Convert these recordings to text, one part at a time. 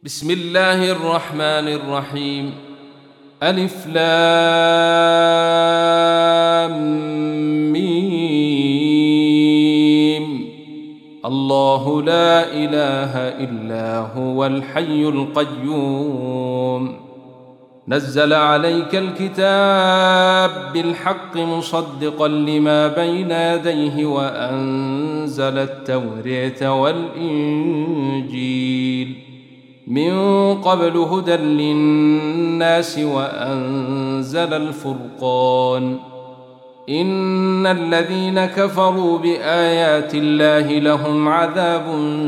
بسم الله الرحمن الرحيم. ألف لام ميم. الله لا إله إلا هو الحي القيوم. نزل عليك الكتاب بالحق مصدقا لما بين يديه وأنزل التوراة والإنجيل من قبل هدى للناس وأنزل الفرقان. إن الذين كفروا بآيات الله لهم عذاب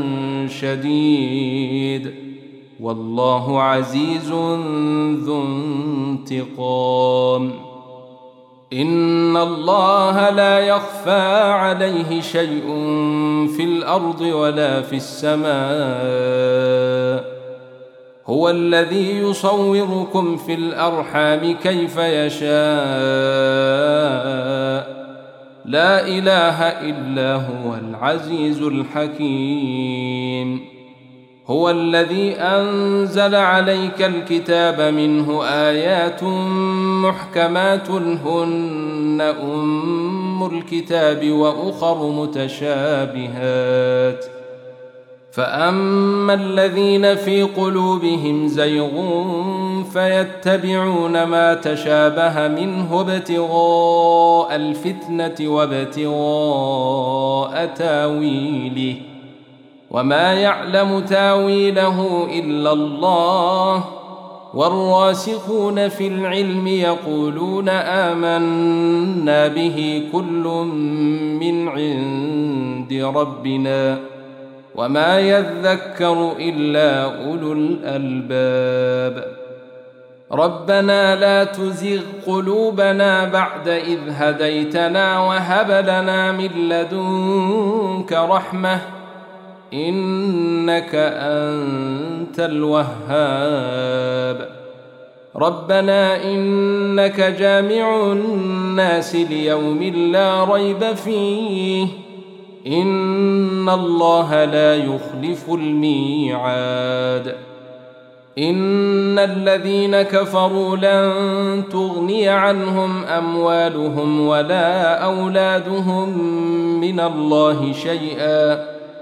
شديد والله عزيز ذو انتقام. إن الله لا يخفى عليه شيء في الأرض ولا في السماء. هو الذي يصوركم في الأرحام كيف يشاء. لا إله إلا هو العزيز الحكيم. هو الذي أنزل عليك الكتاب منه آيات محكمات هن أم الكتاب وأخر متشابهات. فأما الذين في قلوبهم زيغ فيتبعون ما تشابه منه ابتغاء الفتنة وابتغاء تاويله وما يعلم تاويله إلا الله. والراسخون في العلم يقولون آمنا به كل من عند ربنا وما يذكر إلا أولو الألباب. ربنا لا تزغ قلوبنا بعد إذ هديتنا وهب لنا من لدنك رحمة إنك أنت الوهاب. ربنا إنك جامع الناس ليوم لا ريب فيه إن الله لا يخلف الميعاد. إن الذين كفروا لن تغني عنهم أموالهم ولا أولادهم من الله شيئا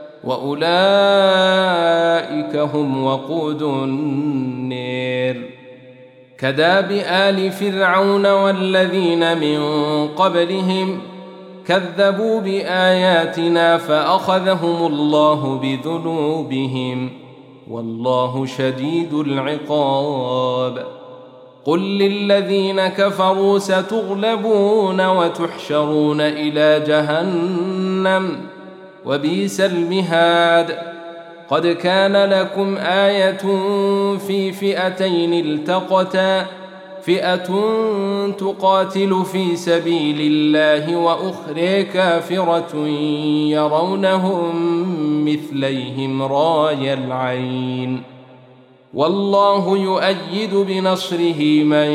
وأولئك هم وقود النار. كداب آل فرعون والذين من قبلهم كذبوا بآياتنا فأخذهم الله بذنوبهم والله شديد العقاب. قل للذين كفروا ستغلبون وتحشرون إلى جهنم وبئس المهاد. قد كان لكم آية في فئتين التقتا فئة تقاتل في سبيل الله وأخرى كافرة يرونهم مثليهم راي العين والله يؤيد بنصره من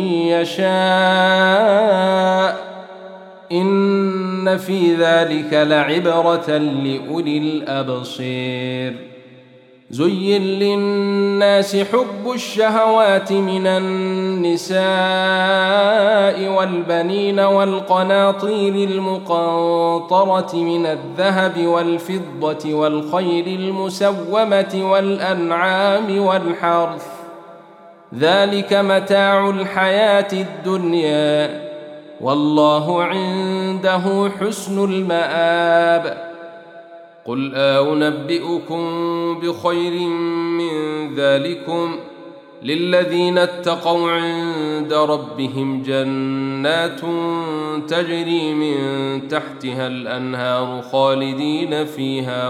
يشاء. إن في ذلك لعبرة لأولي الأبصير. زين للناس حب الشهوات من النساء والبنين والقناطير المقنطرة من الذهب والفضة والخيل المسومة والأنعام والحرث ذلك متاع الحياة الدنيا والله عنده حسن المآب. قل أنبئكم بخير من ذلكم للذين اتقوا عند ربهم جنات تجري من تحتها الأنهار خالدين فيها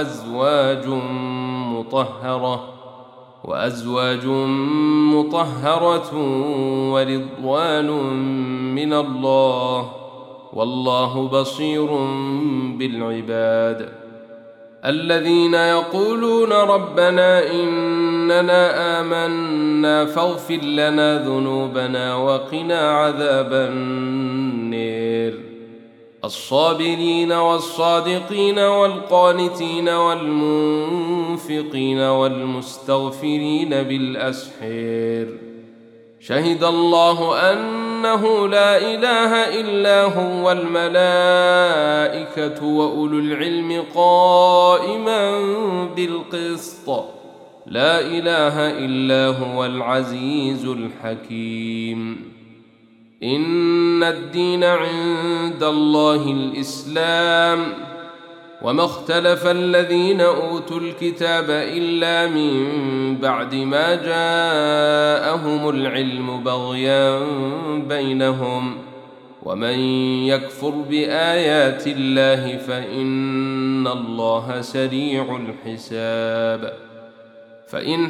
وأزواج مطهرة ورضوان من الله والله بصير بالعباد. الذين يقولون ربنا إننا آمنا فاغفر لنا ذنوبنا وقنا عذاب النار. الصابرين والصادقين والقانتين والمنفقين والمستغفرين بالأسحار شهد الله أنه لا إله إلا هو والملائكة وأولو العلم قائما بالقسط لا إله إلا هو العزيز الحكيم إن الدين عند الله الإسلام وما اختلف الذين أوتوا الكتاب إلا من بعد ما جاءهم العلم بغيا بينهم ومن يكفر بآيات الله فإن الله سريع الحساب فإن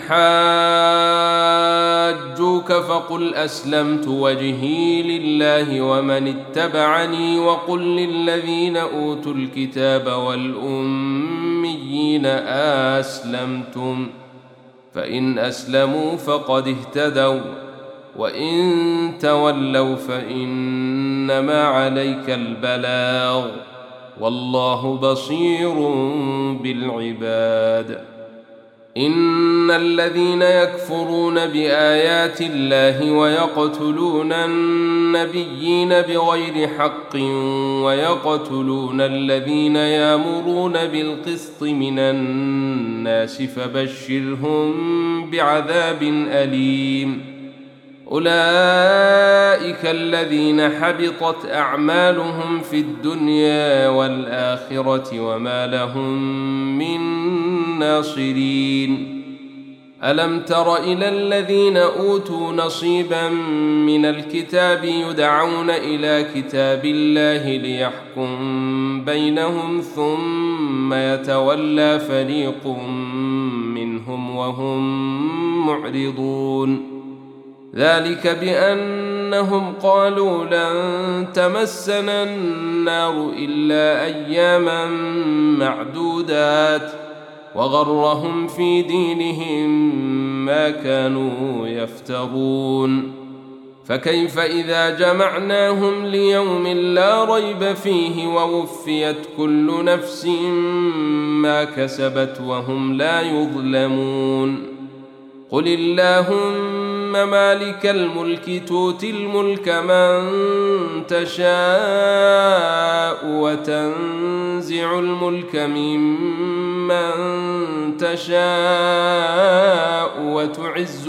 حاجوك فقل أسلمت وجهي لله ومن اتبعني وقل للذين أوتوا الكتاب والأميين أسلمتم فإن أسلموا فقد اهتدوا وإن تولوا فإنما عليك البلاغ والله بصير بالعباد إن الذين يكفرون بآيات الله ويقتلون النبيين بغير حق ويقتلون الذين يأمرون بالقسط من الناس فبشرهم بعذاب أليم أولئك الذين حبطت أعمالهم في الدنيا والآخرة وما لهم من ناصرين ألم تر إلى الذين أوتوا نصيبا من الكتاب يدعون إلى كتاب الله ليحكم بينهم ثم يتولى فريق منهم وهم معرضون ذلك بأنهم قالوا لن تمسنا النار إلا أياما معدودات وغرهم في دينهم ما كانوا يفترون فكيف إذا جمعناهم ليوم لا ريب فيه ووفيت كل نفس ما كسبت وهم لا يظلمون قل اللهم مالك الملك تؤتي الملك من تشاء وتنزع الملك ممن تشاء وتعز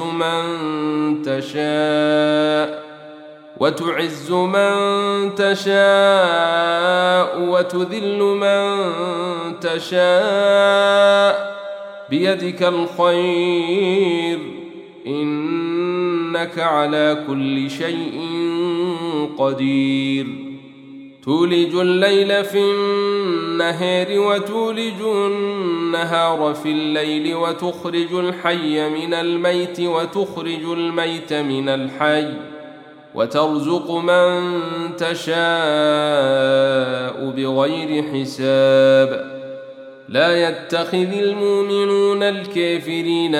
من تشاء وتذل من تشاء بيدك الخير إنك على كل شيء قدير تولج الليل في النهار وتولج النهار في الليل وتخرج الحي من الميت وتخرج الميت من الحي وترزق من تشاء بغير حساب لا يتخذ المؤمنون الكافرين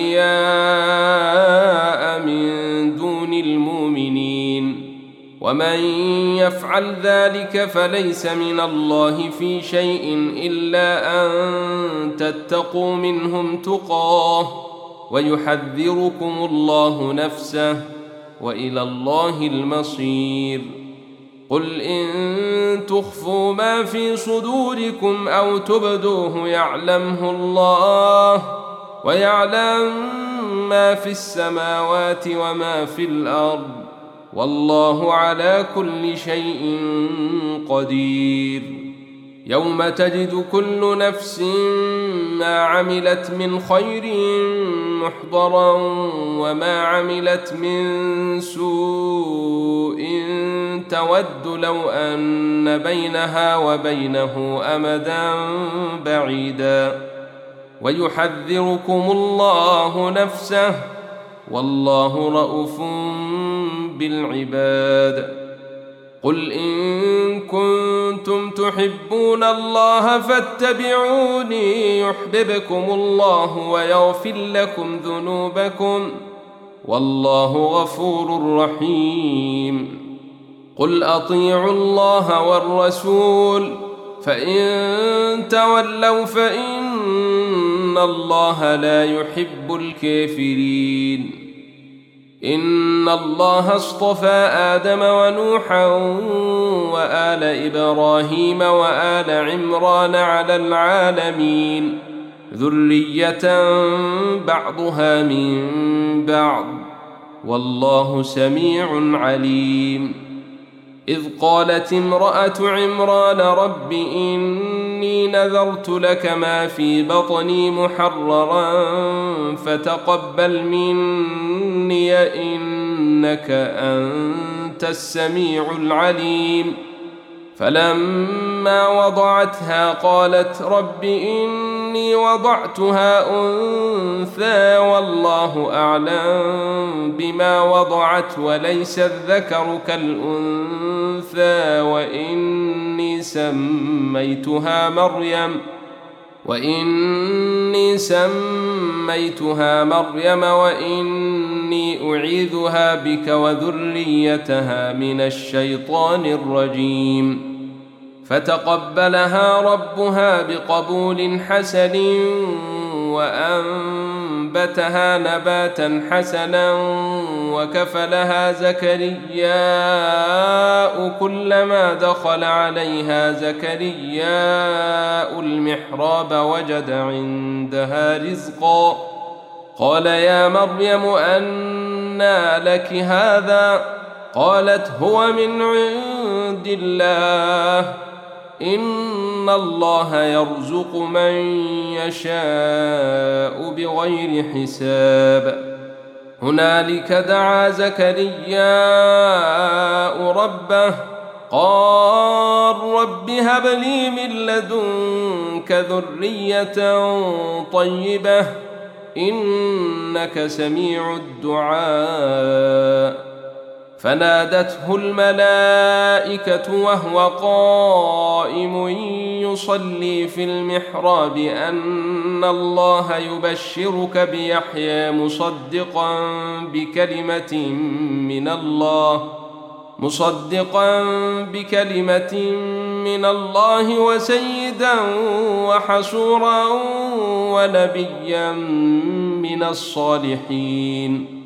أولياء من دون المؤمنين ومن يفعل ذلك فليس من الله في شيء إلا أن تتقوا منهم تقاه ويحذركم الله نفسه وإلى الله المصير قل إن تخفوا ما في صدوركم أو تبدوه يعلمه الله ويعلم ما في السماوات وما في الأرض والله على كل شيء قدير يوم تجد كل نفس ما عملت من خير محضرا وما عملت من سوء تود لو أن بينها وبينه أمدا بعيدا ويحذركم الله نفسه والله رءوف بالعباد قل إن كنتم تحبون الله فاتبعوني يحببكم الله ويغفر لكم ذنوبكم والله غفور رحيم قل أطيعوا الله والرسول فإن تولوا فإن الله لا يحب الكافرين. إن الله اصطفى آدم ونوحا وآل إبراهيم وآل عمران على العالمين ذرية بعضها من بعض والله سميع عليم. إذ قالت امرأة عمران رب إني نذرت لك ما في بطني محررا فتقبل مني إنك أنت السميع العليم. فلما وضعتها قالت رب إني وضعتها أنثى والله أعلم بما وضعت وليس الذكر كالأنثى وإني سميتها مريم وإني أعيذها بك وذريتها من الشيطان الرجيم. فتقبلها ربها بقبول حسن وأنبتها نباتا حسنا وكفلها زكرياء كلما دخل عليها زكرياء المحراب وجد عندها رزقا قال يا مريم أنى لك هذا قالت هو من عند الله إن الله يرزق من يشاء بغير حساب. هنالك دعا زكرياء ربه قال رب هب لي من لدنك ذرية طيبة إنك سميع الدعاء. فنادته الملائكة وهو قائم يصلي في المحراب أن الله يبشرك بيحيى مصدقا بكلمة من الله وسيدا وحصورا ونبيا من الصالحين.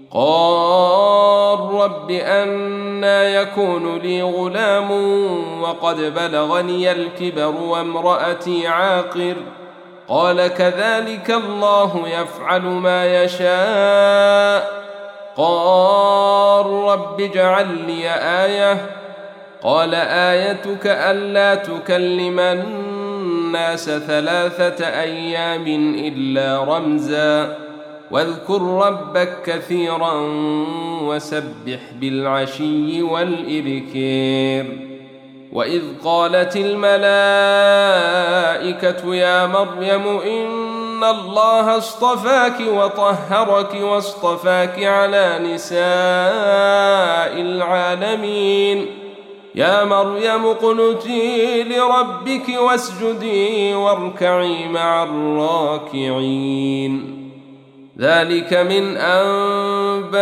قال رب أنى يكون لي غلام وقد بلغني الكبر وامرأتي عاقر قال كذلك الله يفعل ما يشاء. قال رب اجعل لي آية قال آيتك ألا تكلم الناس 3 أيام إلا رمزا واذكر ربك كثيرا وسبح بالعشي والإبكار. وإذ قالت الملائكة يا مريم إن الله اصطفاك وطهرك واصطفاك على نساء العالمين يا مريم اقنتي لربك واسجدي واركعي مع الراكعين. ذلك من أنباء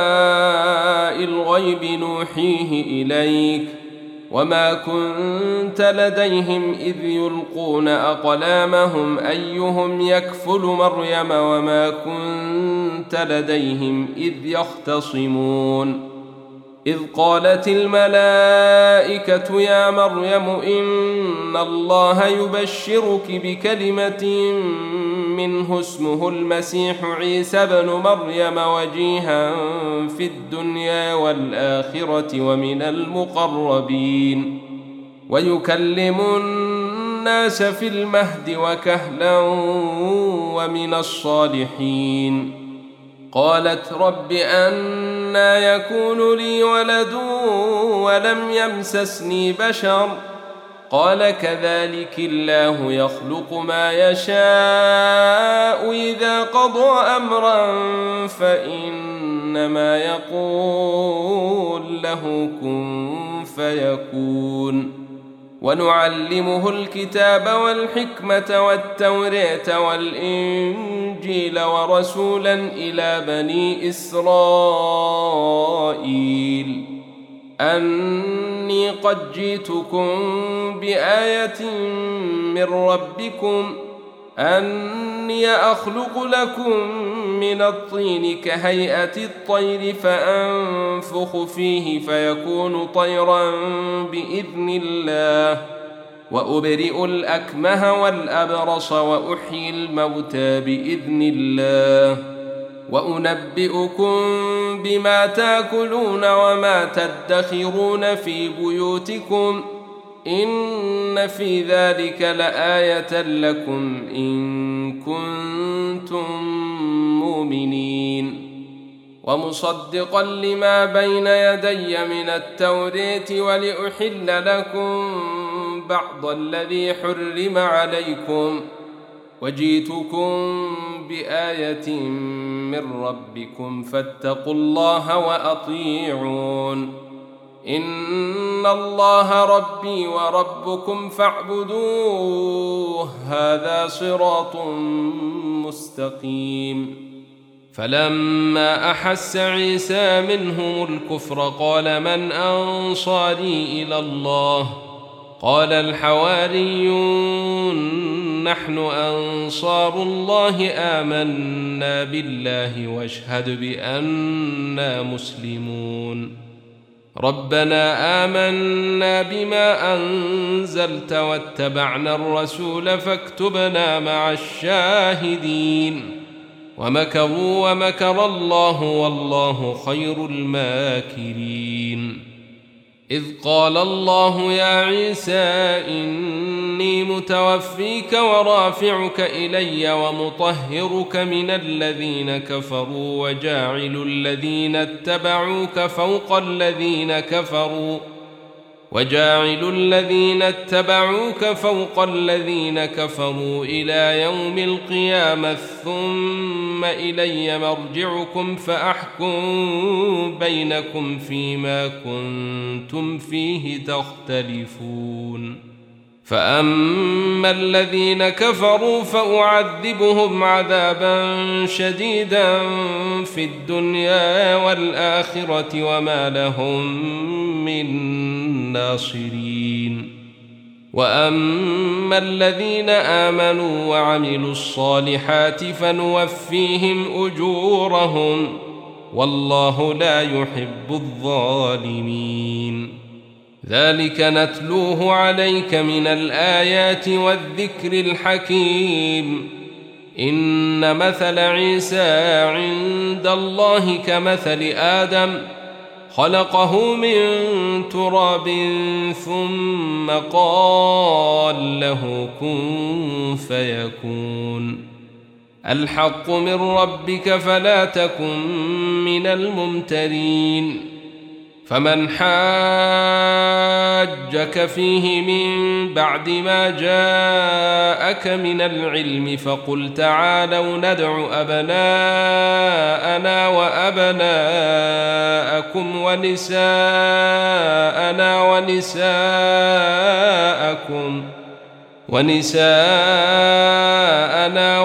الغيب نوحيه إليك وما كنت لديهم إذ يلقون أقلامهم أيهم يكفل مريم وما كنت لديهم إذ يختصمون. إذ قالت الملائكة يا مريم إن الله يبشرك بكلمة منه اسمه المسيح عيسى بن مريم وجيها في الدنيا والآخرة ومن المقربين ويكلم الناس في المهد وكهلا ومن الصالحين. قالت رب أنى يكون لي ولد ولم يمسسني بشر قال كذلك الله يخلق ما يشاء إذا قضى أمرا فإنما يقول له كن فيكون. ونعلمه الكتاب والحكمة والتوراة والإنجيل ورسولا إلى بني إسرائيل أني قد جئتكم بآية من ربكم أني أخلق لكم من الطين كهيئة الطير فأنفخ فيه فيكون طيرا بإذن الله وأبرئ الأكمه والأبرص وأحيي الموتى بإذن الله وأنبئكم بما تأكلون وما تدخرون في بيوتكم إن في ذلك لآية لكم إن كنتم مؤمنين ومصدقا لما بين يدي من التوراة ولأحل لكم بعض الذي حرم عليكم وجئتكم بآية من ربكم فاتقوا الله وأطيعون إن الله ربي وربكم فاعبدوه هذا صراط مستقيم فلما أحس عيسى منهم الكفر قال من أنصاري إلى الله قال الحواريون نحن أنصار الله آمنا بالله واشهد بأننا مسلمون ربنا آمنا بما أنزلت واتبعنا الرسول فاكتبنا مع الشاهدين ومكروا ومكر الله والله خير الماكرين إذ قال الله يا عيسى إني متوفيك ورافعك إلي ومطهرك من الذين كفروا وجاعل الذين اتبعوك فوق الذين كفروا إلى يوم القيامة ثم إلي مرجعكم فأحكم بينكم فيما كنتم فيه تختلفون فأما الذين كفروا فأعذبهم عذابا شديدا في الدنيا والآخرة وما لهم من ناصرين وأما الذين آمنوا وعملوا الصالحات فنوفيهم أجورهم والله لا يحب الظالمين ذلك نتلوه عليك من الآيات والذكر الحكيم إن مثل عيسى عند الله كمثل آدم خلقه من تراب ثم قال له كن فيكون الحق من ربك فلا تكن من الممترين فمن حاجك فيه من بعد ما جاءك من العلم فقل تعالوا ندع أبناءنا وأبناءكم ونساءنا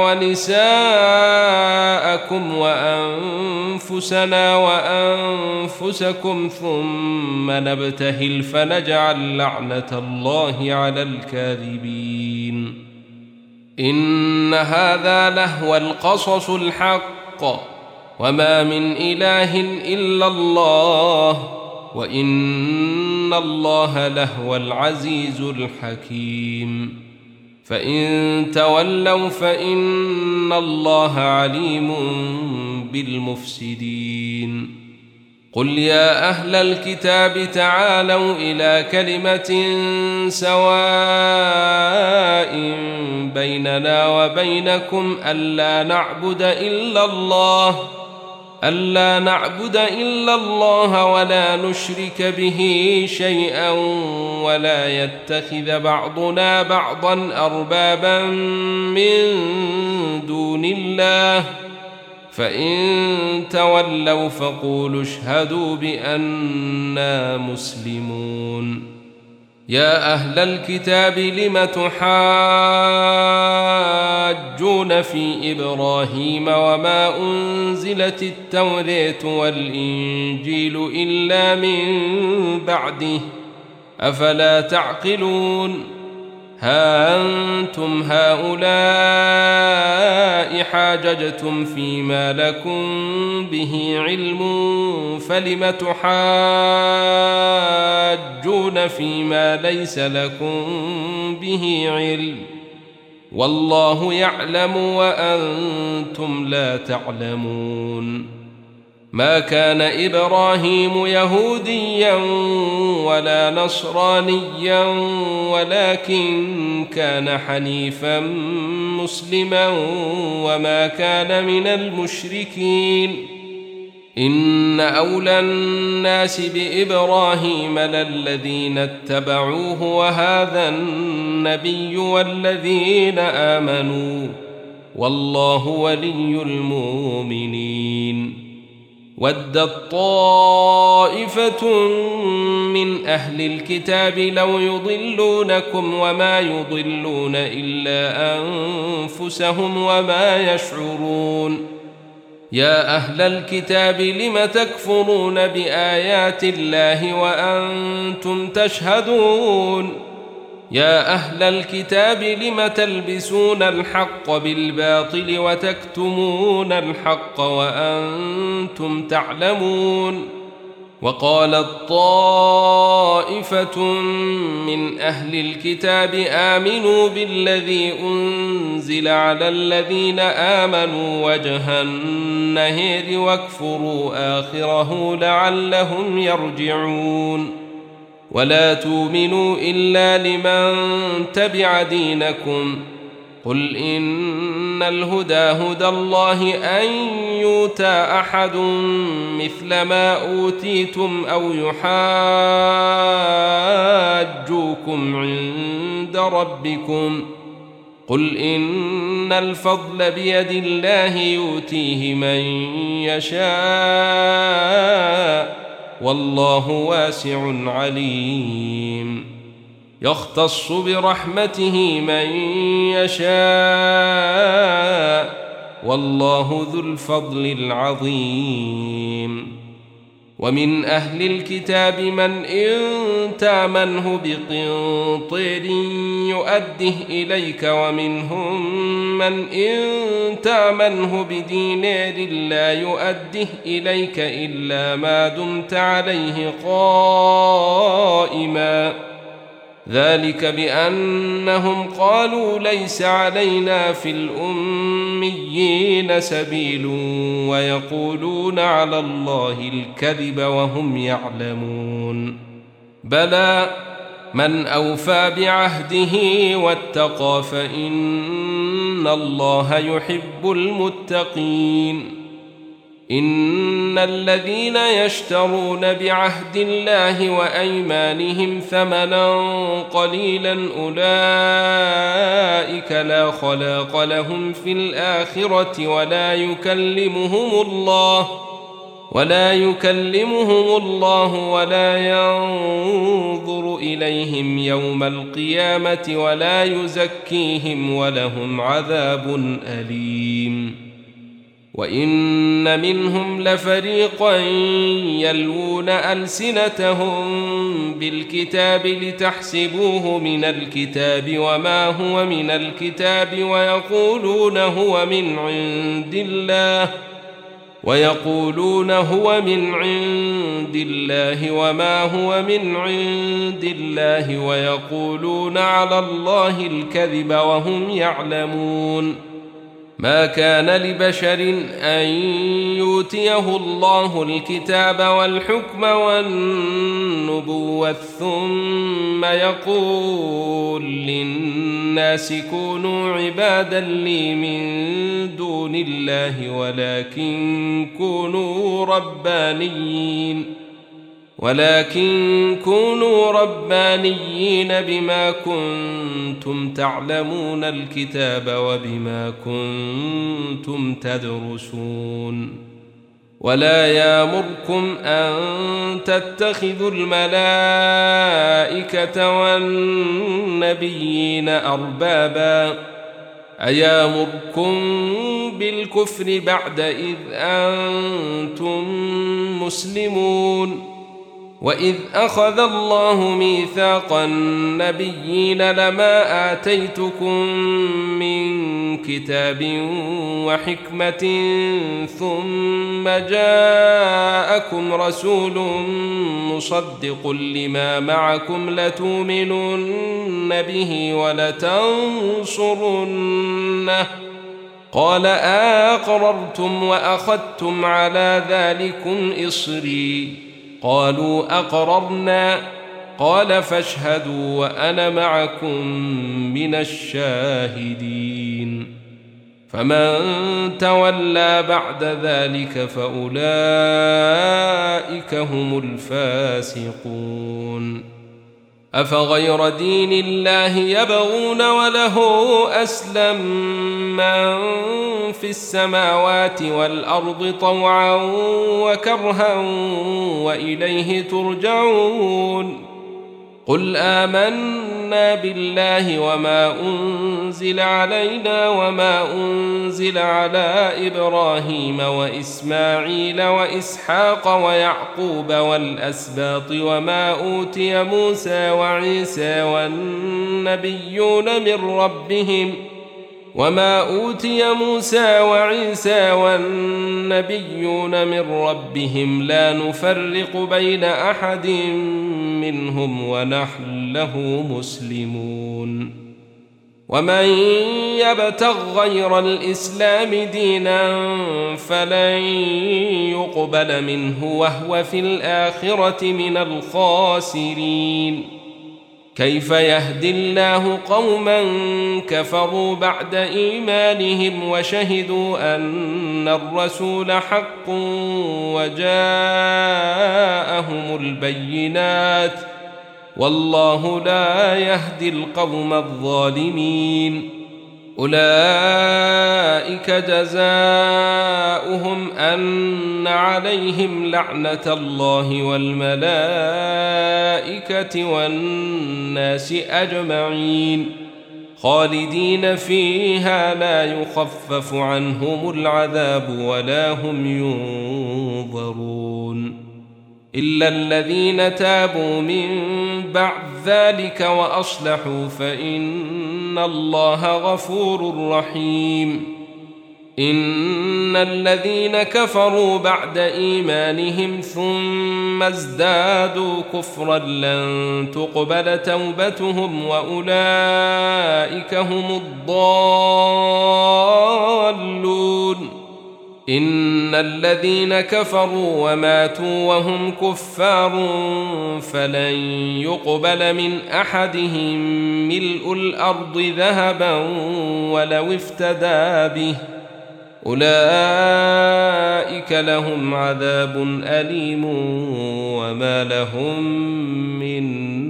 ونساءكم وأنفسنا وأنفسكم ثم نبتهل فنجعل لعنة الله على الكاذبين إن هذا لهو القصص الحق وما من إله إلا الله وإن الله لهو العزيز الحكيم فإن تولوا فإن الله عليم بالمفسدين قل يا أهل الكتاب تعالوا إلى كلمة سواء بيننا وبينكم ألا نعبد إلا الله ولا نشرك به شيئا ولا يتخذ بعضنا بعضا أربابا من دون الله فإن تولوا فقولوا اشهدوا بأننا مسلمون يا أهل الكتاب لم تحاجون في إبراهيم وما أنزلت التوراة والإنجيل إلا من بعده أفلا تعقلون ها أنتم هؤلاء حاججتم فيما لكم به علم فلم تحاجون فيما ليس لكم به علم والله يعلم وأنتم لا تعلمون ما كان إبراهيم يهوديا ولا نصرانيا ولكن كان حنيفا مسلما وما كان من المشركين إن أولى الناس بإبراهيم للذين اتبعوه وهذا النبي والذين آمنوا والله ولي المؤمنين ودت طائفة من أهل الكتاب لو يضلونكم وما يضلون إلا أنفسهم وما يشعرون يا أهل الكتاب لم تكفرون بآيات الله وأنتم تشهدون يا أهل الكتاب لم تلبسون الحق بالباطل وتكتمون الحق وأنتم تعلمون وقالت طائفة من أهل الكتاب آمنوا بالذي أنزل على الذين آمنوا وجه النهار واكفروا آخره لعلهم يرجعون ولا تؤمنوا إلا لمن تبع دينكم قل إن الهدى هدى الله أن يؤتى أحد مثل ما أوتيتم أو يحاجوكم عند ربكم قل إن الفضل بيد الله يؤتيه من يشاء والله واسع عليم يختص برحمته من يشاء والله ذو الفضل العظيم ومن أهل الكتاب من إن تامنه بقنطير يؤده إليك ومنهم من إن تامنه بدينار لا يؤده إليك إلا ما دمت عليه قائما ذلك بأنهم قالوا ليس علينا في الأميين سبيل ويقولون على الله الكذب وهم يعلمون بلى من أوفى بعهده واتقى فإن الله يحب المتقين إن الذين يشترون بعهد الله وأيمانهم ثمنا قليلا أولئك لا خلاق لهم في الآخرة ولا يكلمهم الله ولا ينظر إليهم يوم القيامة ولا يزكيهم ولهم عذاب أليم وإن منهم لفريقا يلوون ألسنتهم بالكتاب لتحسبوه من الكتاب وما هو من الكتاب ويقولون هو من عند الله وما هو من عند الله ويقولون على الله الكذب وهم يعلمون ما كان لبشر أن يؤتيه الله الكتاب والحكم والنبوة ثم يقول للناس كونوا عبادا لي من دون الله ولكن كونوا ربانيين بما كنتم تعلمون الكتاب وبما كنتم تدرسون ولا يامركم أن تتخذوا الملائكة والنبيين أربابا أيامركم بالكفر بعد إذ أنتم مسلمون وإذ أخذ الله ميثاق النبيين لما آتيتكم من كتاب وحكمة ثم جاءكم رسول مصدق لما معكم لتؤمنن به ولتنصرنه قال أقررتم وأخذتم على ذلكم إصري قالوا أقررنا قال فاشهدوا وأنا معكم من الشاهدين فمن تولى بعد ذلك فأولئك هم الفاسقون أفغير دين الله يبغون وله أسلم من في السماوات والأرض طوعا وكرها وإليه ترجعون قل آمنا بالله وما أنزل علينا وما أنزل على إبراهيم وإسماعيل وإسحاق ويعقوب والأسباط وما أوتي موسى وعيسى والنبيون من ربهم لا نفرق بين أحد منهم ونحن له مسلمون ومن يبتغ غير الإسلام دينا فلن يقبل منه وهو في الآخرة من الخاسرين كيف يهدي الله قوما كفروا بعد إيمانهم وشهدوا أن الرسول حق وجاءهم البينات والله لا يهدي القوم الظالمين أولئك جزاؤهم أن عليهم لعنة الله والملائكة والناس أجمعين خالدين فيها لا يخفف عنهم العذاب ولا هم ينظرون إلا الذين تابوا من بعد ذلك وأصلحوا فإن الله غفور رحيم إن الذين كفروا بعد إيمانهم ثم ازدادوا كفرا لن تقبل توبتهم وأولئك هم الضالون إن الذين كفروا وماتوا وهم كفار فلن يقبل من أحدهم ملء الأرض ذهبا ولو افتدى به أولئك لهم عذاب أليم وما لهم من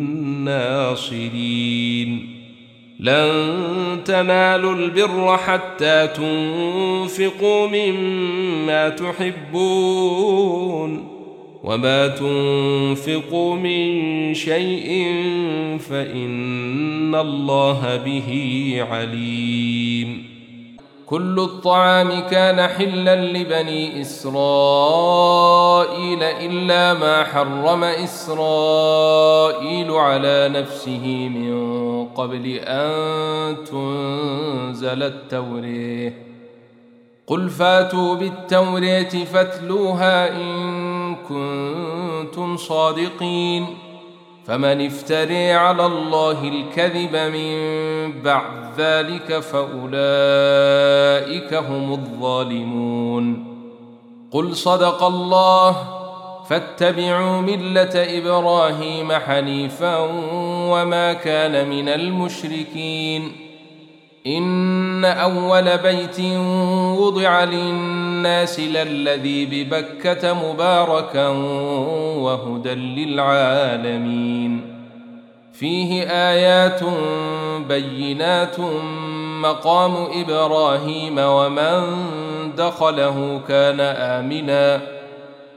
ناصرين لن تنالوا البر حتى تنفقوا مما تحبون وما تنفقوا من شيء فإن الله به عليم كل الطعام كان حلا لبني إسرائيل إلا ما حرم إسرائيل على نفسه من قبل أن تنزل التوراة قل فاتوا بالتوراة فاتلوها إن كنتم صادقين فمن افتري على الله الكذب من بعد ذلك فأولئك هم الظالمون قل صدق الله فاتبعوا ملة إبراهيم حنيفا وما كان من المشركين إن أول بيت وضع للناس للذي ببكة مباركا وهدى للعالمين فيه آيات بينات مقام إبراهيم ومن دخله كان آمنا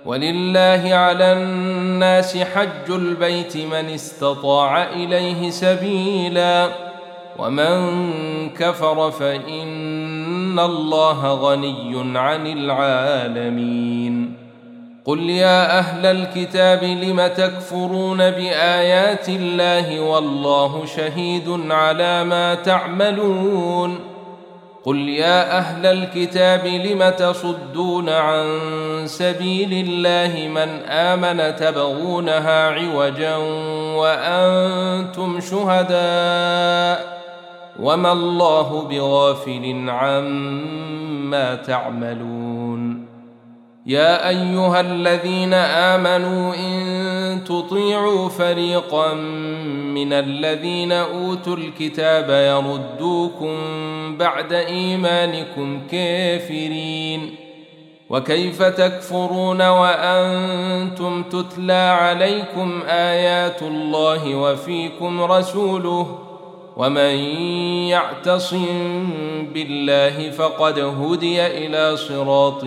ولله على الناس حج البيت من استطاع إليه سبيلا ومن كفر فإن الله غني عن العالمين قل يا أهل الكتاب لم تكفرون بآيات الله والله شهيد على ما تعملون قل يا أهل الكتاب لم تصدون عن سبيل الله من آمن تبغونها عوجا وأنتم شهداء وما الله بغافل عما تعملون يا أيها الذين آمنوا إن تطيعوا فريقا من الذين أوتوا الكتاب يردوكم بعد إيمانكم كافرين وكيف تكفرون وأنتم تتلى عليكم آيات الله وفيكم رسوله ومن يعتصم بالله فقد هدي إلى صراط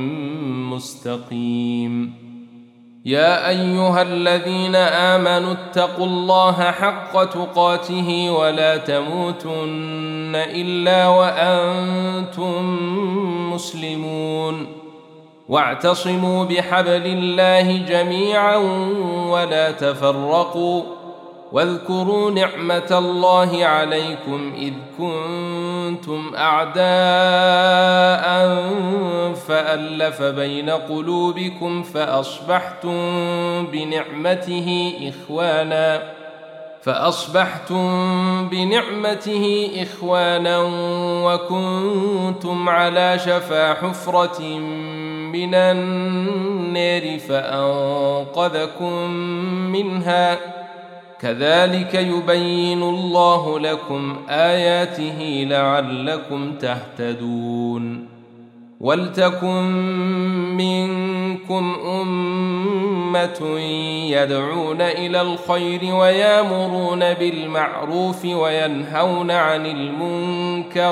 مستقيم يا أيها الذين آمنوا اتقوا الله حق تقاته ولا تموتن إلا وأنتم مسلمون واعتصموا بحبل الله جميعا ولا تفرقوا واذكروا نعمة الله عليكم إذ كنتم أعداء فألف بين قلوبكم فأصبحتم بنعمته إخوانا وكنتم على شفا حفرة من النار فأنقذكم منها كذلك يبين الله لكم آياته لعلكم تهتدون ولتكن منكم أمة يدعون إلى الخير ويامرون بالمعروف وينهون عن المنكر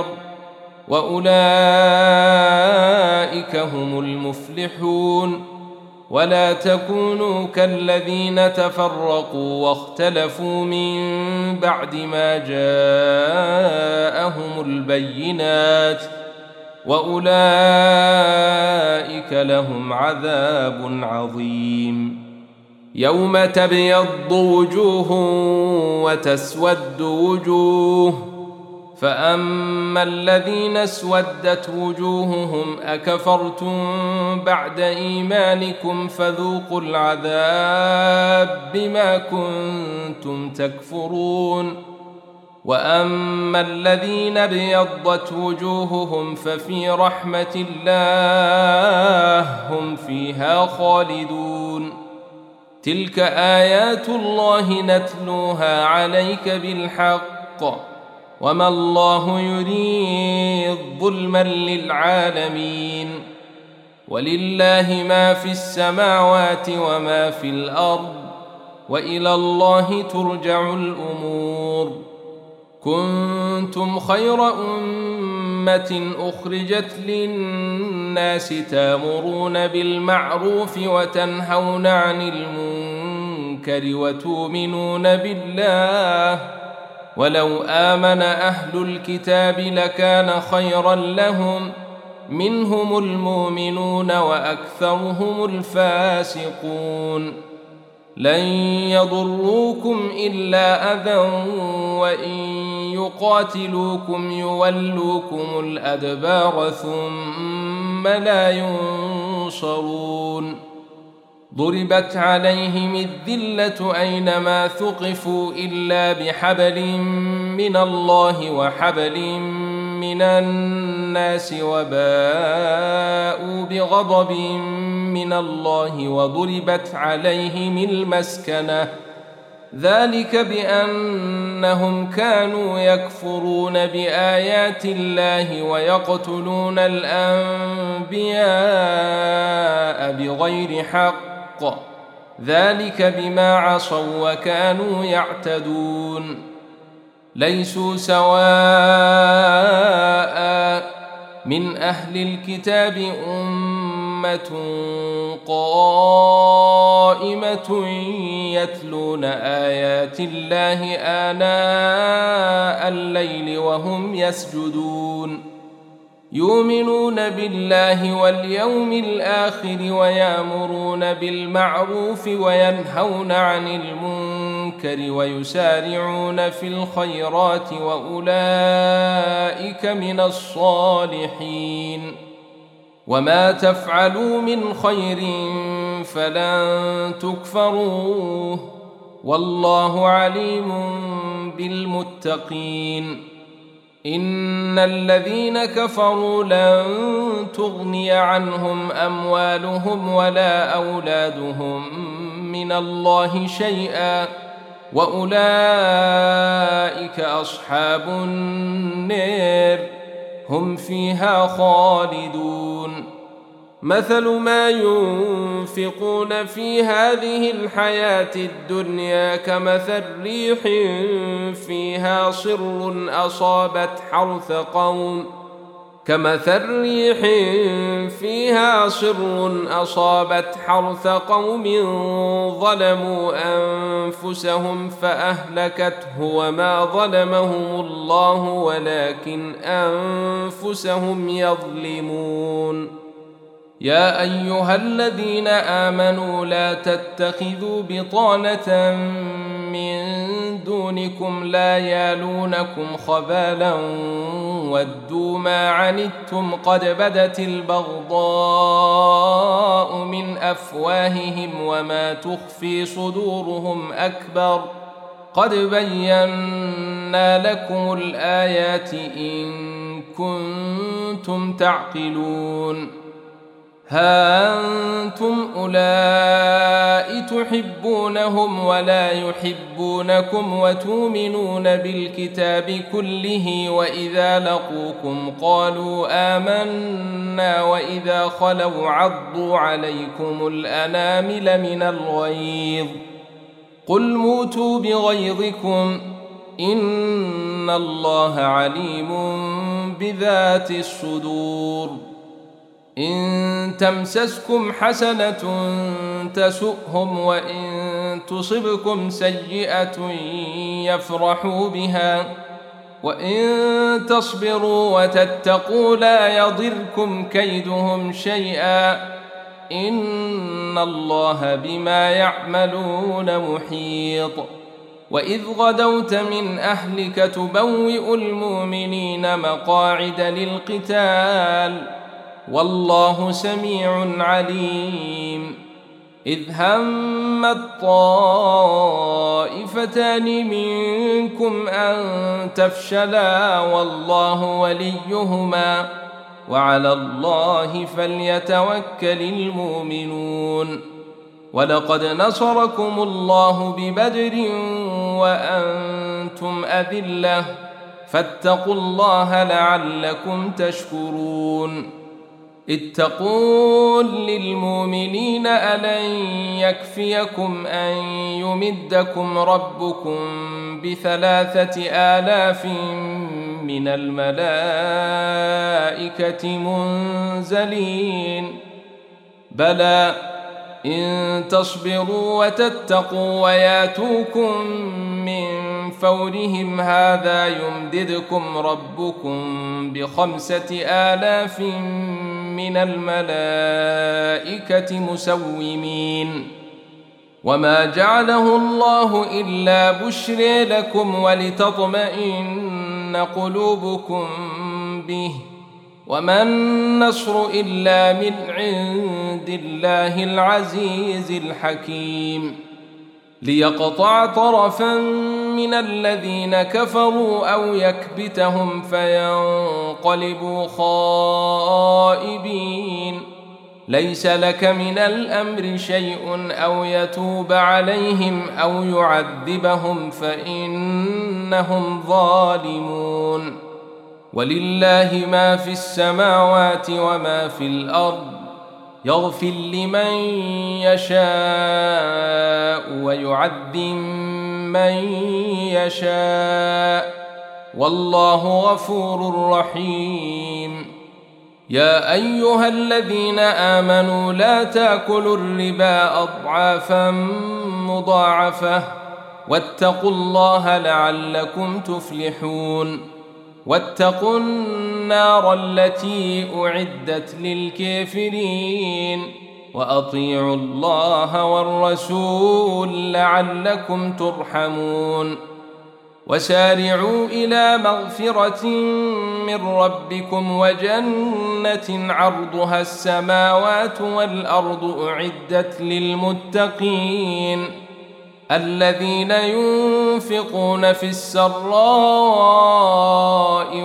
وأولئك هم المفلحون ولا تكونوا كالذين تفرقوا واختلفوا من بعد ما جاءهم البينات وأولئك لهم عذاب عظيم يوم تبيض وجوه وتسود وجوه فأما الذين اسودت وجوههم أكفرتم بعد إيمانكم فذوقوا العذاب بما كنتم تكفرون وأما الذين ابيضت وجوههم ففي رحمة الله هم فيها خالدون تلك آيات الله نتلوها عليك بالحق وما الله يريد ظلما للعالمين ولله ما في السماوات وما في الأرض وإلى الله ترجع الأمور كنتم خير أمة أخرجت للناس تامرون بالمعروف وتنهون عن المنكر وتؤمنون بالله ولو آمن أهل الكتاب لكان خيرا لهم منهم المؤمنون وأكثرهم الفاسقون لن يضروكم إلا أذى وإن يقاتلوكم يولوكم الأدبار ثم لا ينصرون ضربت عليهم الذلة أينما ثقفوا إلا بحبل من الله وحبل من الناس وباءوا بغضب من الله وضربت عليهم المسكنة ذلك بأنهم كانوا يكفرون بآيات الله ويقتلون الأنبياء بغير حق ذلك بما عصوا وكانوا يعتدون ليسوا سواء من أهل الكتاب أمة قائمة يتلون آيات الله آناء الليل وهم يسجدون يؤمنون بالله واليوم الآخر ويأمرون بالمعروف وينهون عن المنكر ويسارعون في الخيرات وأولئك من الصالحين وما تفعلوا من خير فلن تكفروه والله عليم بالمتقين إن الذين كفروا لن تغني عنهم أموالهم ولا أولادهم من الله شيئا وأولئك أصحاب النار هم فيها خالدون مثل ما ينفقون في هذه الحياة الدنيا كمثل ريح فيها صر أصابت حرث قوم ظلموا أنفسهم فأهلكته وما ظلمهم الله ولكن أنفسهم يظلمون يا أيها الذين آمنوا لا تتخذوا بطانة من دونكم لا يالونكم خبالا ودوا ما عنتم قد بدت البغضاء من أفواههم وما تخفي صدورهم أكبر قد بينا لكم الآيات إن كنتم تعقلون ها أنتم أولئك تحبونهم ولا يحبونكم وتؤمنون بالكتاب كله وإذا لقوكم قالوا آمنا وإذا خلوا عضوا عليكم الأنامل من الغيظ قل موتوا بغيظكم إن الله عليم بذات الصدور إن تمسسكم حسنة تسؤهم وإن تصبكم سيئة يفرحوا بها وإن تصبروا وتتقوا لا يضركم كيدهم شيئا إن الله بما يعملون محيط وإذ غدوت من أهلك تبوئ المؤمنين مقاعد للقتال والله سميع عليم إذ همت طائفتان منكم أن تفشلا والله وليهما وعلى الله فليتوكل المؤمنون ولقد نصركم الله ببدر وأنتم أذلة فاتقوا الله لعلكم تشكرون إذ تقول للمؤمنين ألن يكفيكم أن يمدكم ربكم ب3,000 من الملائكة منزلين بلى إن تصبروا وتتقوا وياتوكم من فورهم هذا يمددكم ربكم ب5,000 من الملائكة مسومين وما جعله الله إلا بشرى لكم ولتطمئن قلوبكم به وما النصر إلا من عند الله العزيز الحكيم ليقطع طرفا من الذين كفروا أو يكبتهم فينقلبوا خائبين ليس لك من الأمر شيء أو يتوب عليهم أو يعذبهم فإنهم ظالمون ولله ما في السماوات وما في الأرض يغفر لمن يشاء ويعذب من يشاء والله غفور رحيم يا أيها الذين آمنوا لا تأكلوا الربا أضعافا مضاعفة واتقوا الله لعلكم تفلحون واتقوا النار التي أعدت للكافرين وأطيعوا الله والرسول لعلكم ترحمون وسارعوا إلى مغفرة من ربكم وجنة عرضها السماوات والأرض أعدت للمتقين الذين ينفقون في السراء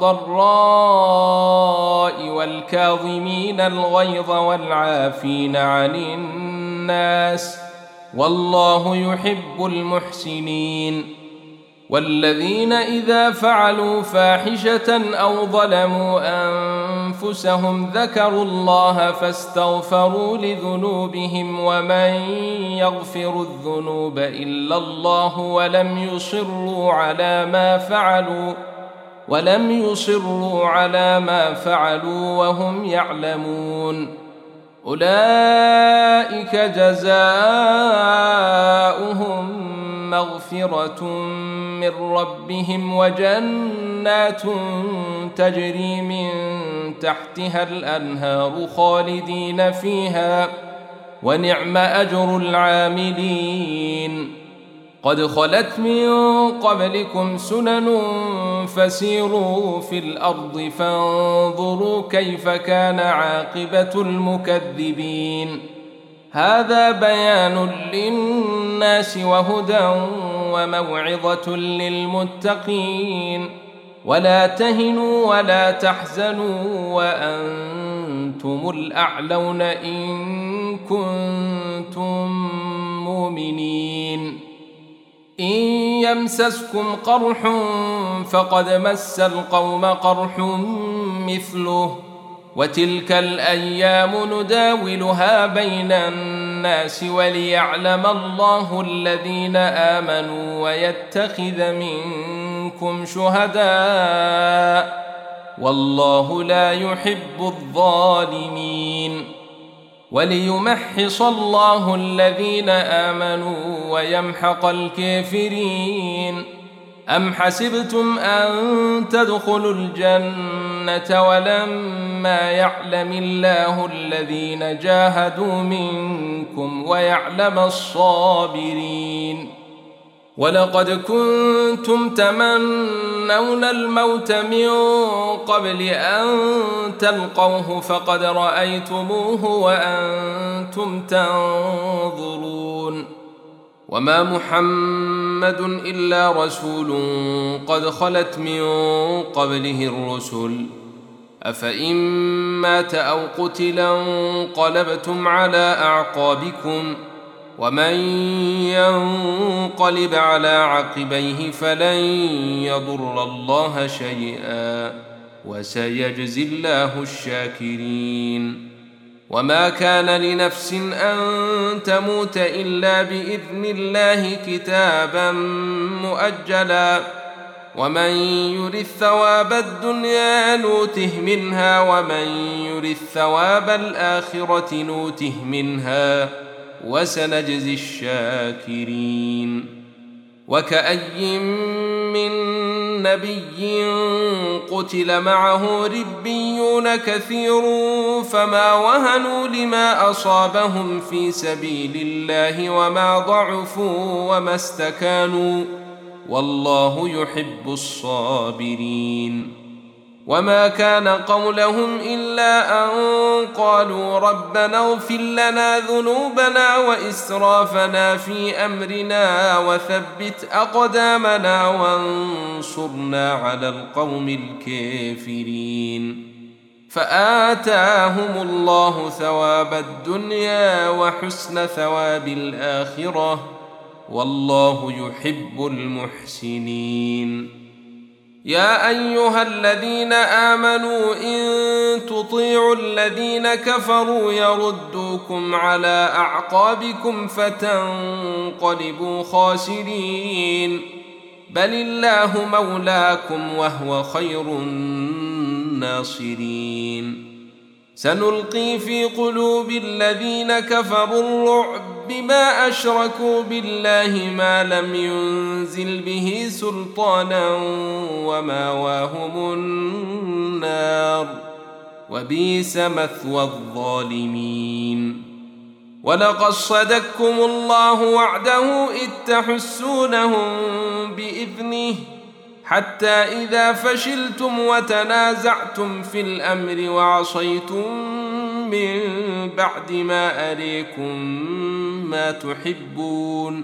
والضراء والكاظمين الغيظ والعافين عن الناس والله يحب المحسنين والذين إذا فعلوا فاحشة أو ظلموا أنفسهم ذكروا الله فاستغفروا لذنوبهم ومن يغفر الذنوب إلا الله ولم يصروا على ما فعلوا وهم يعلمون أولئك جزاؤهم مغفرة من ربهم وجنات تجري من تحتها الأنهار خالدين فيها ونعم أجر العاملين قد خلت من قبلكم سنن فسيروا في الأرض فانظروا كيف كان عاقبة المكذبين هذا بيان للناس وهدى وموعظة للمتقين ولا تهنوا ولا تحزنوا وأنتم الأعلون إن كنتم مؤمنين إن يمسسكم قرح فقد مس القوم قرح مثله وتلك الأيام نداولها بين الناس وليعلم الله الذين آمنوا ويتخذ منكم شهداء والله لا يحب الظالمين وليمحص الله الذين آمنوا ويمحق الكافرين أم حسبتم أن تدخلوا الجنة ولما يعلم الله الذين جاهدوا منكم ويعلم الصابرين ولقد كنتم تمنون الموت من قبل أن تلقوه فقد رأيتموه وأنتم تنظرون وما محمد إلا رسول قد خلت من قبله الرسل أفإن مات أو قتلا انقلبتم على أعقابكم ومن ينقلب على عقبيه فلن يضر الله شيئا وسيجزي الله الشاكرين وما كان لنفس أن تموت إلا بإذن الله كتابا مؤجلا ومن يرد ثواب الدنيا نوته منها ومن يرد ثواب الآخرة نوته منها وسنجزي الشاكرين وكأي من نبي قتل معه ربيون كثير فما وهنوا لما أصابهم في سبيل الله وما ضعفوا وما استكانوا والله يحب الصابرين وما كان قولهم إلا أن قالوا ربنا اغفر لنا ذنوبنا وإسرافنا في أمرنا وثبت أقدامنا وانصرنا على القوم الكافرين فآتاهم الله ثواب الدنيا وحسن ثواب الآخرة والله يحب المحسنين يا أيها الذين آمنوا إن تطيعوا الذين كفروا يردوكم على أعقابكم فتنقلبوا خاسرين بل الله مولاكم وهو خير الناصرين سنلقي في قلوب الذين كفروا الرعب بما أشركوا بالله ما لم ينزل به سلطانا ومأواهم النار وبئس مثوى الظالمين. ولقد صدقكم الله وعده إذ تحسونهم بإذنه حتى إذا فشلتم وتنازعتم في الأمر وعصيتم من بعد ما أريكم ما تحبون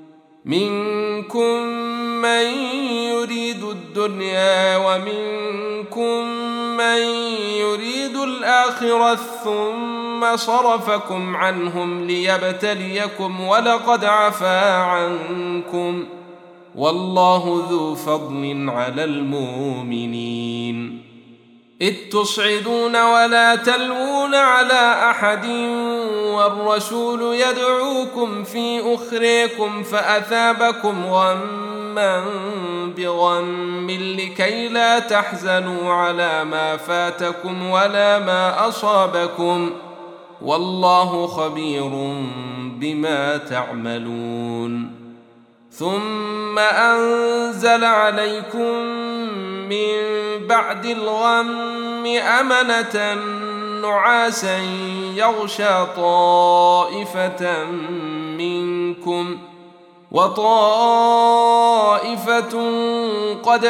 منكم من يريد الدنيا ومنكم من يريد الآخرة ثم صرفكم عنهم ليبتليكم ولقد عفا عنكم والله ذو فضل على المؤمنين. إذ تصعدون ولا تلوون على أحد والرسول يدعوكم في أخريكم فأثابكم غما بغم لكي لا تحزنوا على ما فاتكم ولا ما أصابكم والله خبير بما تعملون. ثم أنزل عليكم من بعد الغم أمنة نعاسا يغشى طائفة منكم وطائفة قد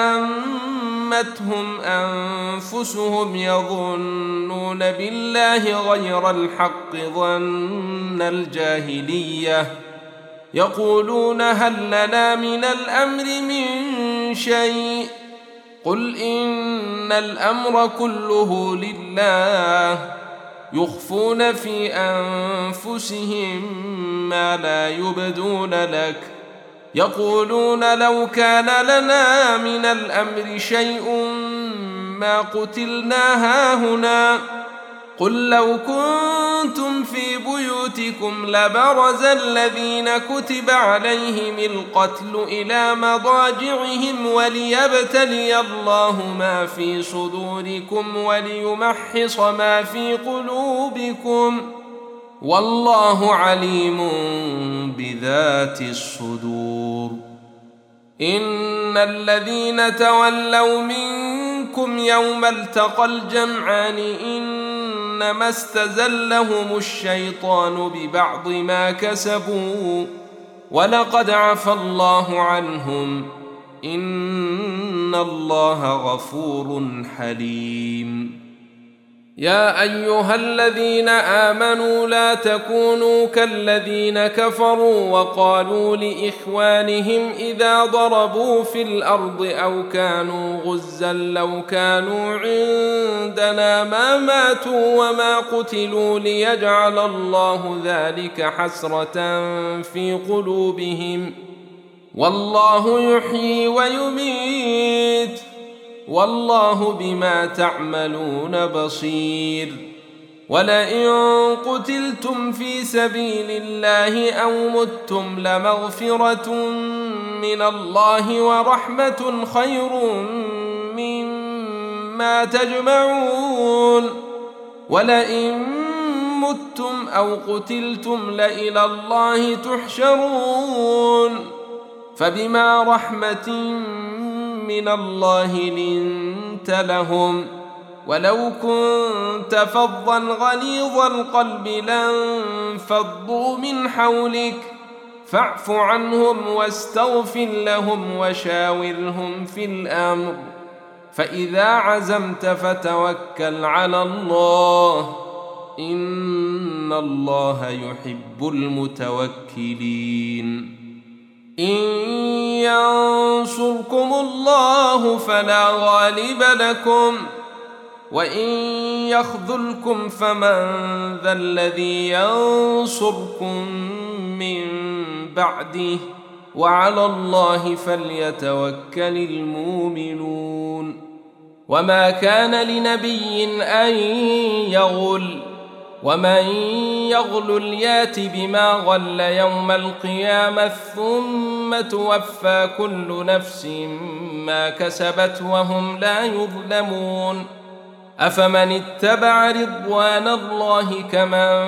أهمتهم أنفسهم يظنون بالله غير الحق ظن الجاهلية يقولون هل لنا من الأمر من شيء قل إن الأمر كله لله يخفون في أنفسهم ما لا يبدون لك يقولون لو كان لنا من الأمر شيء ما قتلنا هاهنا قل لو كنتم في بيوتكم لبرز الذين كتب عليهم القتل إلى مضاجعهم وليبتلي الله ما في صدوركم وليمحص ما في قلوبكم والله عليم بذات الصدور. إن الذين تولوا منكم يوم التقى الجمعان إنما استزلهم الشيطان ببعض ما كسبوا ولقد عفى الله عنهم إن الله غفور حليم. يا أيها الذين آمنوا لا تكونوا كالذين كفروا وقالوا لإخوانهم إذا ضربوا في الأرض أو كانوا غزا لو كانوا عندنا ما ماتوا وما قتلوا ليجعل الله ذلك حسرة في قلوبهم والله يحيي ويميت والله بما تعملون بصير. ولئن قتلتم في سبيل الله أو متم لمغفرة من الله ورحمة خير مما تجمعون. ولئن متم أو قتلتم لإلى الله تحشرون. فبما رحمة من الله لنت لهم ولو كنت فظا غليظ القلب لانفضوا من حولك فاعف عنهم واستغفر لهم وشاورهم في الأمر فإذا عزمت فتوكل على الله إن الله يحب المتوكلين. إن ينصركم الله فلا غالب لكم وإن يخذلكم فمن ذا الذي ينصركم من بعده وعلى الله فليتوكل المؤمنون. وما كان لنبي أن يغل ومن يغل يات بما غل يوم القيامة ثم توفى كل نفس ما كسبت وهم لا يظلمون. أفمن اتبع رضوان الله كمن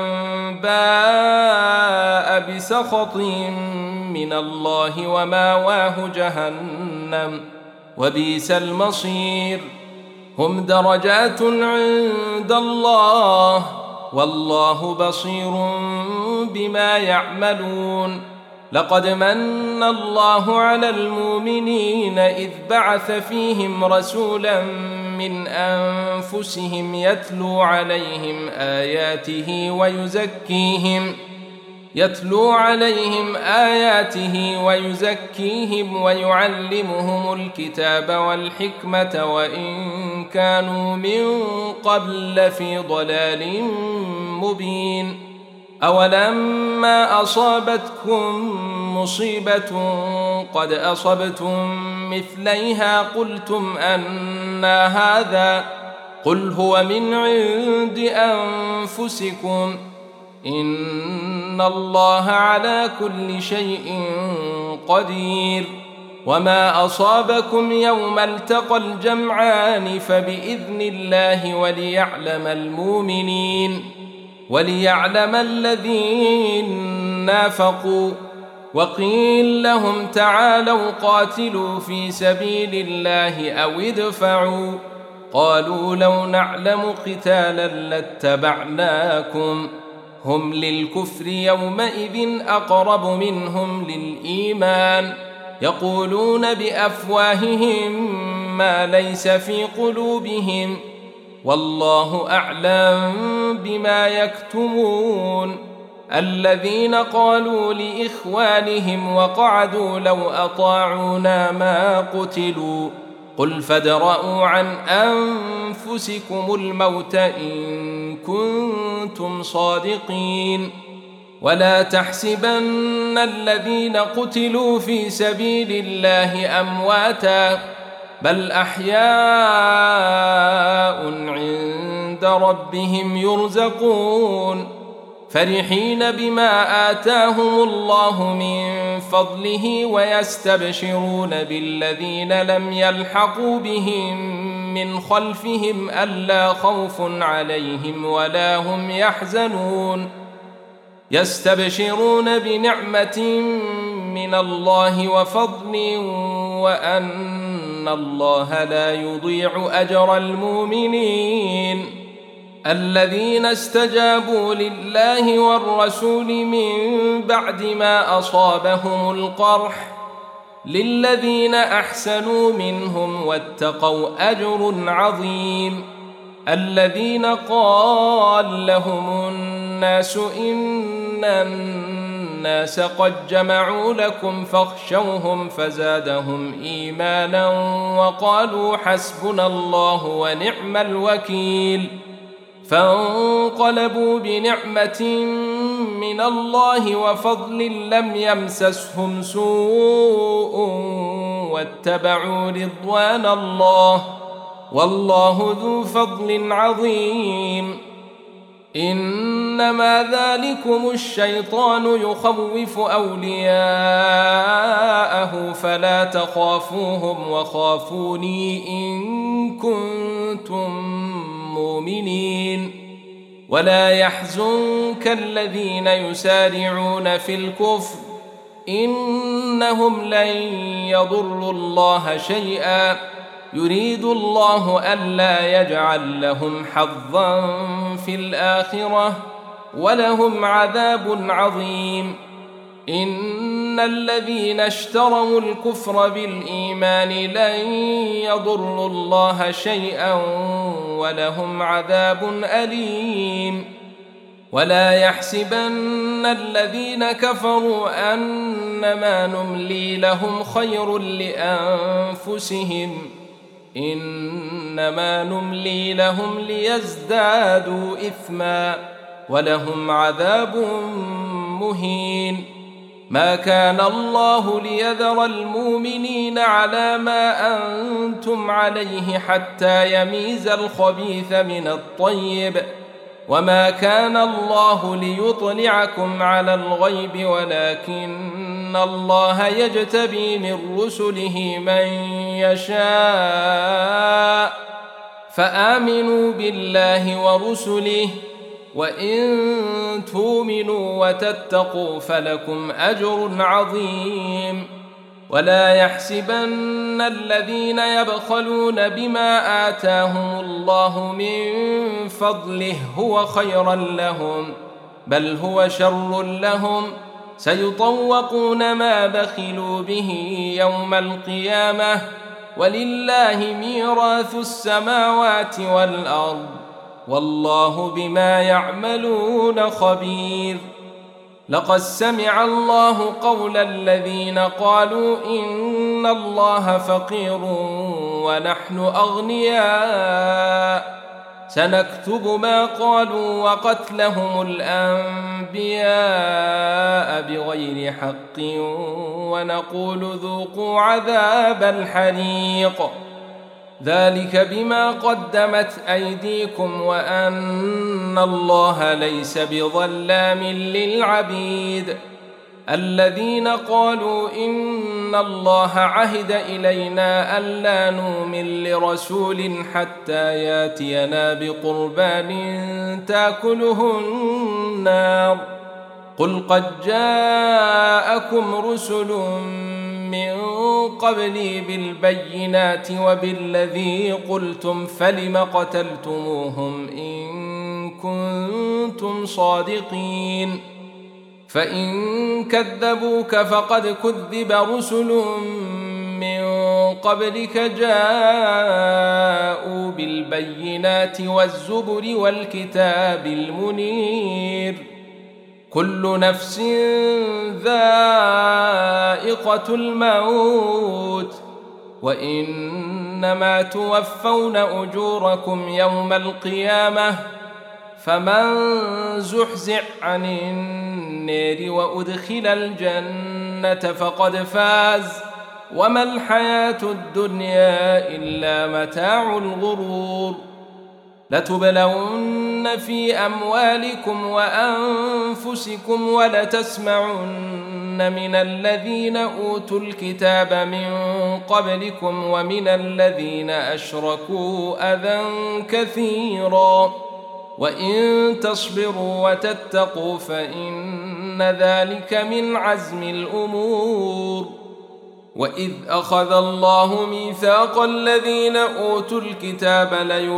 باء بسخط من الله وماواه جهنم وبئس المصير هم درجات عند الله والله بصير بما يعملون لقد من الله على المؤمنين إذ بعث فيهم رسولا من أنفسهم يتلو عليهم آياته ويزكيهم ويعلمهم الكتاب والحكمة وإن كانوا من قبل لفي ضلال مبين أولما أصابتكم مصيبة قد أصبتم مثليها قلتم أنى هذا قل هو من عند أنفسكم إن الله على كل شيء قدير وما أصابكم يوم التقى الجمعان فبإذن الله وليعلم الذين نافقوا وقيل لهم تعالوا قاتلوا في سبيل الله أو ادفعوا قالوا لو نعلم قتالا لاتبعناكم هم للكفر يومئذ أقرب منهم للإيمان يقولون بأفواههم ما ليس في قلوبهم والله أعلم بما يكتمون الذين قالوا لإخوانهم وقعدوا لو أطاعونا ما قتلوا قل فادرءوا عن أنفسكم الموت إن كنتم صادقين ولا تحسبن الذين قتلوا في سبيل الله أمواتا بل أحياء عند ربهم يرزقون فرحين بما آتاهم الله من فضله ويستبشرون بالذين لم يلحقوا بهم من خلفهم ألا خوف عليهم ولا هم يحزنون يستبشرون بنعمة من الله وفضل وأن الله لا يضيع أجر المؤمنين الذين استجابوا لله والرسول من بعد ما أصابهم القرح للذين أحسنوا منهم واتقوا أجر عظيم الذين قال لهم الناس إن الناس قد جمعوا لكم فاخشوهم فزادهم إيمانا وقالوا حسبنا الله ونعم الوكيل فانقلبوا بنعمة من الله وفضل لم يمسسهم سوء واتبعوا رضوان الله والله ذو فضل عظيم إنما ذلكم الشيطان يخوف أولياءه فلا تخافوهم وخافوني إن كنتم مؤمنين ولا يحزنك الذين يسارعون في الكفر إنهم لن يضروا الله شيئا يريد الله ألا يجعل لهم حظا في الآخرة ولهم عذاب عظيم إن الذين اشتروا الكفر بالإيمان لن يضروا الله شيئا ولهم عذاب أليم ولا يحسبن الذين كفروا أنما نملي لهم خير لأنفسهم إنما نملي لهم ليزدادوا إثما ولهم عذاب مهين ما كان الله ليذر المؤمنين على ما أنتم عليه حتى يميز الخبيث من الطيب وما كان الله ليطلعكم على الغيب ولكن الله يجتبي من رسله من يشاء فآمنوا بالله ورسله، وإن تؤمنوا وتتقوا فلكم أجر عظيم. ولا يحسبن الذين يبخلون بما آتاهم الله من فضله هو خيرا لهم، بل هو شر لهم، سيطوقون ما بخلوا به يوم القيامة، ولله ميراث السماوات والأرض، والله بما يعملون خبير. لقد سمع الله قول الذين قالوا إن الله فقير ونحن أغنياء، سنكتب ما قالوا وقتلهم الأنبياء بغير حق، ونقول ذوقوا عذاب الحريق، ذلك بما قدمت أيديكم وأن الله ليس بظلام للعبيد. الذين قالوا إن الله عهد إلينا ألا نؤمن لرسول حتى ياتينا بقربان تأكله النار، قل قد جاءكم رسل من قبلي بالبينات وبالذي قلتم، فلم قتلتموهم إن كنتم صادقين؟ فإن كذبوك فقد كذب رسل من قبلك جاءوا بالبينات والزبر والكتاب المنير. كل نفس ذائقة الموت، وإنما توفون أجوركم يوم القيامة، فمن زحزح عن النار وأدخل الجنة فقد فاز، وما الحياة الدنيا إلا متاع الغرور. لتبلون في أموالكم وأنفسكم ولتسمعن من الذين أوتوا الكتاب من قبلكم ومن الذين أشركوا أذى كثيرا، وإن تصبروا وتتقوا فإن ذلك من عزم الأمور. وإذ أخذ الله ميثاق الذين أوتوا الكتاب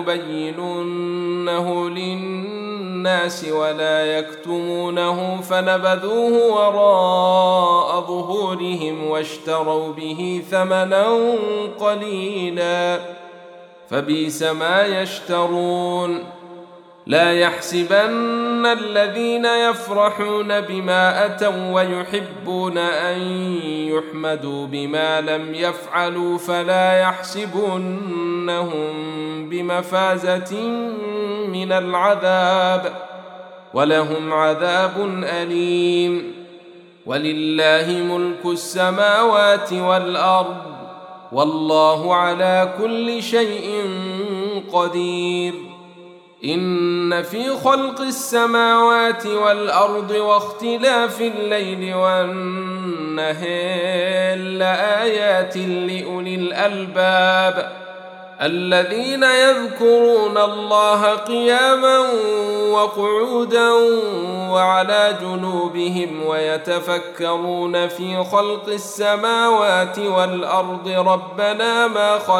ليبيننه للناس ولا يكتمونه، فنبذوه وراء ظهورهم واشتروا به ثمنا قليلا، فبئس ما يشترون. لا يحسبن الذين يفرحون بما أتوا ويحبون أن يحمدوا بما لم يفعلوا فلا يحسبنهم بمفازة من العذاب، ولهم عذاب أليم. ولله ملك السماوات والأرض، والله على كل شيء قدير. إن في خلق السماوات والأرض واختلاف الليل والنهار لآيات لأولي الألباب، الذين يذكرون الله قياما وقعودا وعلى جنوبهم ويتفكرون في خلق السماوات والأرض ربنا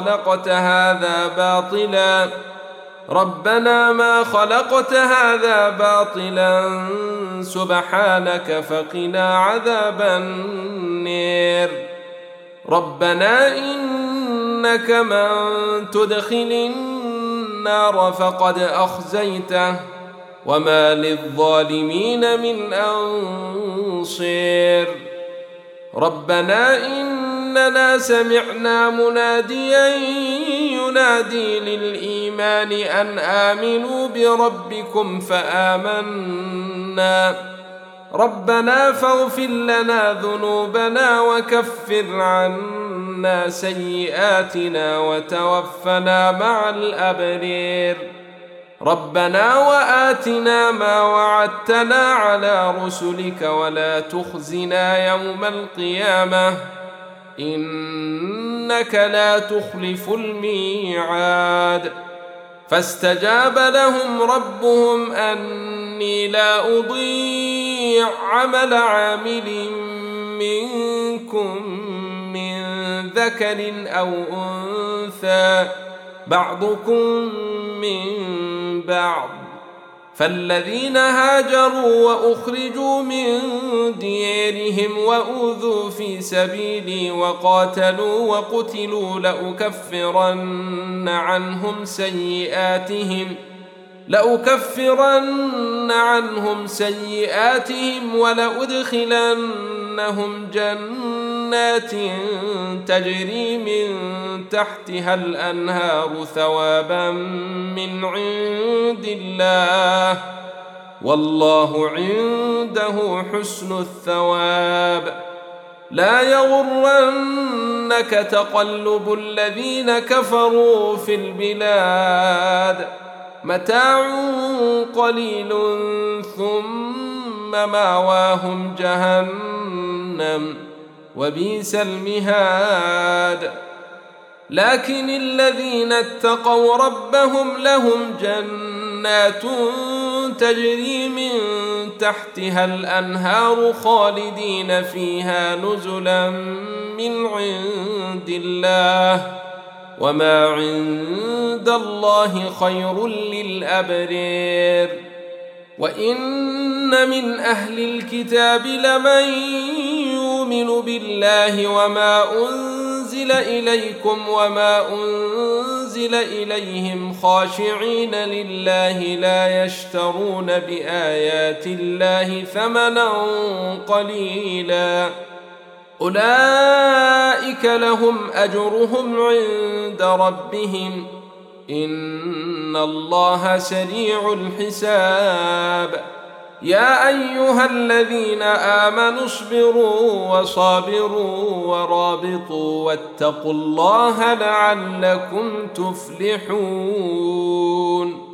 ما خلقت هذا باطلا سبحانك فقنا عذاب النار. ربنا إنك من تدخل النار فقد أخزيته، وما للظالمين من أنصير. ربنا إننا سمعنا مناديا ينادي للإيمان أن آمنوا بربكم فآمنا، ربنا فاغفر لنا ذنوبنا وكفر عنا سيئاتنا وتوفنا مع الأبرار. ربنا وآتنا ما وعدتنا على رسلك ولا تخزنا يوم القيامة إنك لا تخلف الميعاد. فاستجاب لهم ربهم أني لا أضيع عمل عامل منكم من ذكر أو أنثى بعضكم من بعض، فالذين هاجروا وأخرجوا من ديارهم وأوذوا في سبيلي وقاتلوا وقتلوا لأكفرن عنهم سيئاتهم ولأدخلنهم جنات تجري من تحتها الأنهار ثوابا من عند الله، والله عنده حسن الثواب. لا يغرنك تقلب الذين كفروا في البلاد، متاع قليل ثم مأواهم جهنم وبئس المهاد. لكن الذين اتقوا ربهم لهم جنات تجري من تحتها الأنهار خالدين فيها نزلا من عند الله، وما عند الله خير للأبرار. وإن من أهل الكتاب لمن يؤمن بالله وما أنزل إليكم وما أنزل إليهم خاشعين لله لا يشترون بآيات الله ثمنا قليلا، أولئك لهم أجرهم عند ربهم إن الله سريع الحساب. يا أيها الذين آمنوا اصبروا وصابروا ورابطوا واتقوا الله لعلكم تفلحون.